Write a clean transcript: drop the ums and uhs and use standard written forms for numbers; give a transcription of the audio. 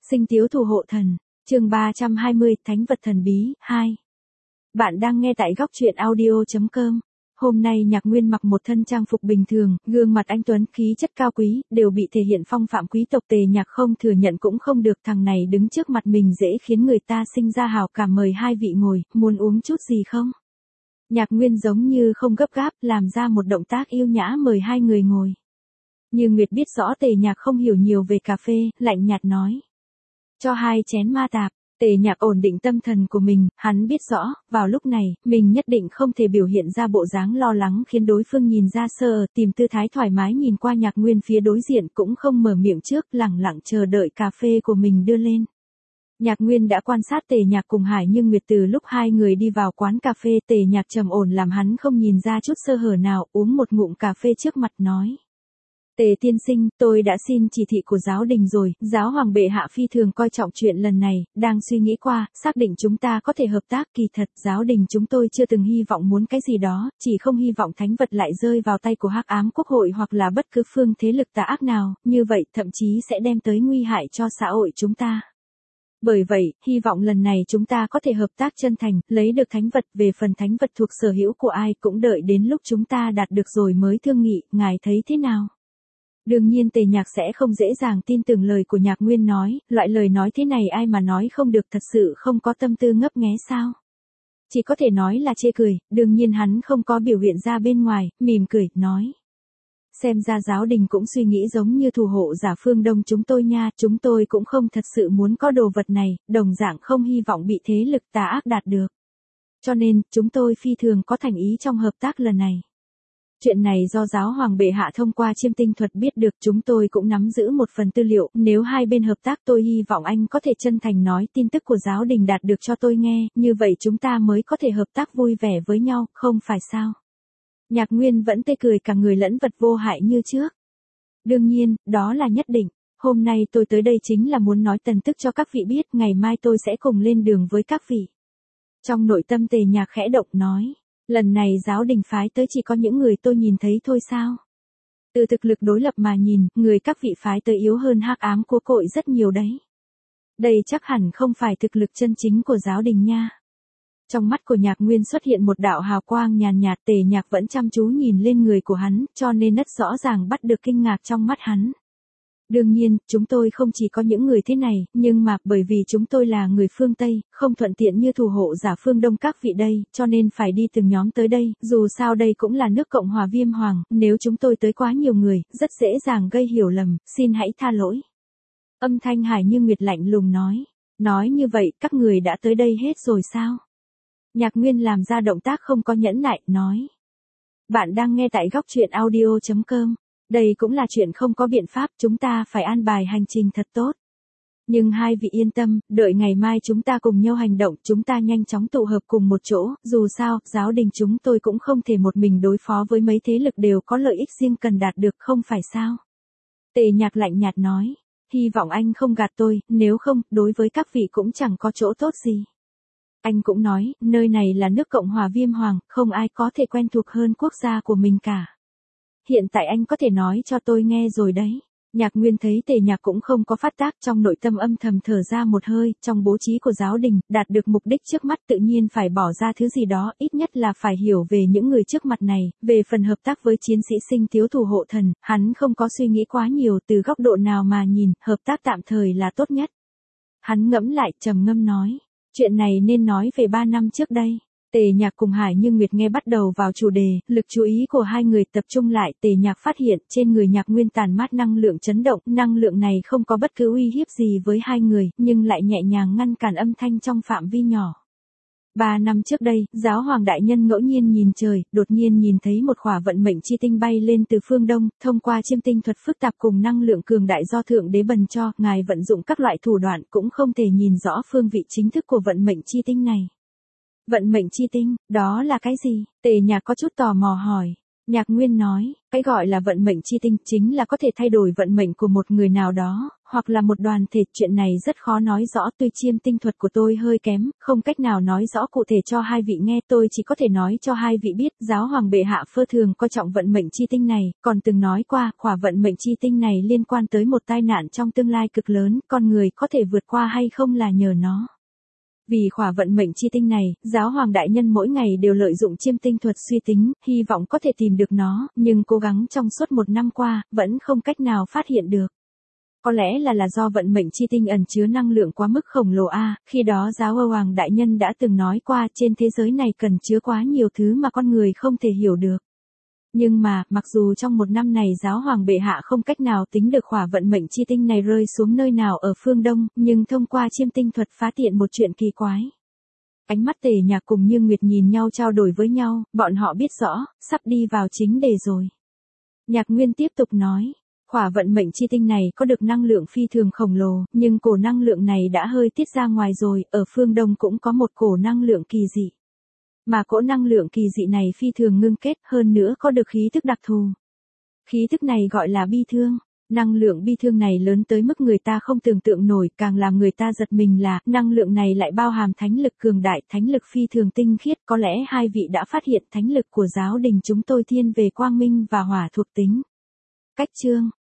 Sinh tiếu thủ hộ thần, chương 320, Thánh vật thần bí, 2. Bạn đang nghe tại góc truyện audio.com. Hôm nay Nhạc Nguyên mặc một thân trang phục bình thường, gương mặt anh tuấn, khí chất cao quý, đều bị thể hiện phong phạm quý tộc. Tề Nhạc không thừa nhận cũng không được, thằng này đứng trước mặt mình dễ khiến người ta sinh ra hảo cảm. Mời hai vị ngồi, muốn uống chút gì không? Nhạc Nguyên giống như không gấp gáp, làm ra một động tác yêu nhã mời hai người ngồi. Như Nguyệt biết rõ Tề Nhạc không hiểu nhiều về cà phê, lạnh nhạt nói. Cho 2 chén ma tạp. Tề Nhạc ổn định tâm thần của mình, hắn biết rõ, vào lúc này, mình nhất định không thể biểu hiện ra bộ dáng lo lắng khiến đối phương nhìn ra sơ, tìm tư thái thoải mái nhìn qua Nhạc Nguyên phía đối diện cũng không mở miệng trước, lẳng lặng chờ đợi cà phê của mình đưa lên. Nhạc Nguyên đã quan sát Tề Nhạc cùng Hải Nhưng Nguyệt từ lúc hai người đi vào quán cà phê. Tề Nhạc trầm ổn làm hắn không nhìn ra chút sơ hở nào, uống một ngụm cà phê trước mặt nói. Tề tiên sinh, tôi đã xin chỉ thị của giáo đình rồi, giáo hoàng bệ hạ phi thường coi trọng chuyện lần này, đang suy nghĩ qua, xác định chúng ta có thể hợp tác. Kỳ thật, giáo đình chúng tôi chưa từng hy vọng muốn cái gì đó, chỉ không hy vọng thánh vật lại rơi vào tay của Hắc Ám Quốc hội hoặc là bất cứ phương thế lực tà ác nào, như vậy thậm chí sẽ đem tới nguy hại cho xã hội chúng ta. Bởi vậy, hy vọng lần này chúng ta có thể hợp tác chân thành, lấy được thánh vật. Về phần thánh vật thuộc sở hữu của ai cũng đợi đến lúc chúng ta đạt được rồi mới thương nghị, ngài thấy thế nào? Đương nhiên Tề Nhạc sẽ không dễ dàng tin tưởng lời của Nhạc Nguyên nói, loại lời nói thế này ai mà nói không được, thật sự không có tâm tư ngấp nghé sao? Chỉ có thể nói là chê cười, đương nhiên hắn không có biểu hiện ra bên ngoài, mỉm cười, nói. Xem ra giáo đình cũng suy nghĩ giống như thủ hộ giả phương Đông chúng tôi nha, chúng tôi cũng không thật sự muốn có đồ vật này, đồng dạng không hy vọng bị thế lực tà ác đạt được. Cho nên, chúng tôi phi thường có thành ý trong hợp tác lần này. Chuyện này do giáo hoàng bệ hạ thông qua chiêm tinh thuật biết được, chúng tôi cũng nắm giữ một phần tư liệu, nếu hai bên hợp tác tôi hy vọng anh có thể chân thành nói tin tức của giáo đình đạt được cho tôi nghe, như vậy chúng ta mới có thể hợp tác vui vẻ với nhau, không phải sao? Nhạc Nguyên vẫn tươi cười cả người lẫn vật vô hại như trước. Đương nhiên, đó là nhất định, hôm nay tôi tới đây chính là muốn nói tin tức cho các vị biết, ngày mai tôi sẽ cùng lên đường với các vị. Trong nội tâm Tề Nhạc khẽ động nói. Lần này giáo đình phái tới chỉ có những người tôi nhìn thấy thôi sao? Từ thực lực đối lập mà nhìn, người các vị phái tới yếu hơn Hắc Ám Quốc hội rất nhiều đấy. Đây chắc hẳn không phải thực lực chân chính của giáo đình nha. Trong mắt của Nhạc Nguyên xuất hiện một đạo hào quang nhàn nhạt. Tề Nhạc vẫn chăm chú nhìn lên người của hắn, cho nên rất rõ ràng bắt được kinh ngạc trong mắt hắn. Đương nhiên, chúng tôi không chỉ có những người thế này, nhưng mà, bởi vì chúng tôi là người phương Tây, không thuận tiện như thủ hộ giả phương Đông các vị đây, cho nên phải đi từng nhóm tới đây, dù sao đây cũng là nước Cộng hòa Viêm Hoàng, nếu chúng tôi tới quá nhiều người, rất dễ dàng gây hiểu lầm, xin hãy tha lỗi. Âm thanh Hải Như Nguyệt lạnh lùng nói. Nói như vậy, các người đã tới đây hết rồi sao? Nhạc Nguyên làm ra động tác không có nhẫn nại, nói. Bạn đang nghe tại góc truyện audio.com. Đây cũng là chuyện không có biện pháp, chúng ta phải an bài hành trình thật tốt. Nhưng hai vị yên tâm, đợi ngày mai chúng ta cùng nhau hành động, chúng ta nhanh chóng tụ hợp cùng một chỗ, dù sao, giáo đình chúng tôi cũng không thể một mình đối phó với mấy thế lực đều có lợi ích riêng cần đạt được, không phải sao? Tề Nhạc lạnh nhạt nói, hy vọng anh không gạt tôi, nếu không, đối với các vị cũng chẳng có chỗ tốt gì. Anh cũng nói, nơi này là nước Cộng hòa Viêm Hoàng, không ai có thể quen thuộc hơn quốc gia của mình cả. Hiện tại anh có thể nói cho tôi nghe rồi đấy. Nhạc Nguyên thấy Tề Nhạc cũng không có phát tác, trong nội tâm âm thầm thở ra một hơi, trong bố trí của giáo đình, đạt được mục đích trước mắt tự nhiên phải bỏ ra thứ gì đó, ít nhất là phải hiểu về những người trước mặt này. Về phần hợp tác với chiến sĩ Sinh Tiếu thủ hộ thần, hắn không có suy nghĩ quá nhiều, từ góc độ nào mà nhìn, hợp tác tạm thời là tốt nhất. Hắn ngẫm lại, trầm ngâm nói, chuyện này nên nói về 3 năm trước đây. Tề Nhạc cùng Hải Nhưng Nguyệt nghe bắt đầu vào chủ đề, lực chú ý của hai người tập trung lại. Tề Nhạc phát hiện trên người Nhạc Nguyên tản mát năng lượng chấn động, năng lượng này không có bất cứ uy hiếp gì với hai người, nhưng lại nhẹ nhàng ngăn cản âm thanh trong phạm vi nhỏ. 3 năm trước đây, giáo hoàng đại nhân ngẫu nhiên nhìn trời, đột nhiên nhìn thấy một khỏa vận mệnh chi tinh bay lên từ phương Đông, thông qua chiêm tinh thuật phức tạp cùng năng lượng cường đại do Thượng Đế bần cho, ngài vận dụng các loại thủ đoạn cũng không thể nhìn rõ phương vị chính thức của vận mệnh chi tinh này. Vận mệnh chi tinh, đó là cái gì? Tề Nhạc có chút tò mò hỏi. Nhạc Nguyên nói, cái gọi là vận mệnh chi tinh chính là có thể thay đổi vận mệnh của một người nào đó, hoặc là một đoàn thể, chuyện này rất khó nói rõ, tuy chiêm tinh thuật của tôi hơi kém, không cách nào nói rõ cụ thể cho hai vị nghe, tôi chỉ có thể nói cho hai vị biết, giáo hoàng bệ hạ Phơ thường coi trọng vận mệnh chi tinh này, còn từng nói qua, khỏa vận mệnh chi tinh này liên quan tới một tai nạn trong tương lai cực lớn, con người có thể vượt qua hay không là nhờ nó. Vì khỏa vận mệnh chi tinh này, giáo hoàng đại nhân mỗi ngày đều lợi dụng chiêm tinh thuật suy tính, hy vọng có thể tìm được nó, nhưng cố gắng trong suốt một năm qua, vẫn không cách nào phát hiện được. Có lẽ là do vận mệnh chi tinh ẩn chứa năng lượng quá mức khổng lồ khi đó giáo hoàng đại nhân đã từng nói qua trên thế giới này cần chứa quá nhiều thứ mà con người không thể hiểu được. Nhưng mà, mặc dù trong một năm này giáo hoàng bệ hạ không cách nào tính được khỏa vận mệnh chi tinh này rơi xuống nơi nào ở phương Đông, nhưng thông qua chiêm tinh thuật phát hiện một chuyện kỳ quái. Ánh mắt Tề Nhạc cùng Như Nguyệt nhìn nhau trao đổi với nhau, bọn họ biết rõ, sắp đi vào chính đề rồi. Nhạc Nguyên tiếp tục nói, khỏa vận mệnh chi tinh này có được năng lượng phi thường khổng lồ, nhưng cổ năng lượng này đã hơi tiết ra ngoài rồi, ở phương Đông cũng có một cổ năng lượng kỳ dị. Mà cỗ năng lượng kỳ dị này phi thường ngưng kết, hơn nữa có được khí thức đặc thù. Khí thức này gọi là bi thương. Năng lượng bi thương này lớn tới mức người ta không tưởng tượng nổi, càng làm người ta giật mình là, năng lượng này lại bao hàm thánh lực cường đại, thánh lực phi thường tinh khiết, có lẽ hai vị đã phát hiện thánh lực của giáo đình chúng tôi thiên về quang minh và hỏa thuộc tính. Cách chương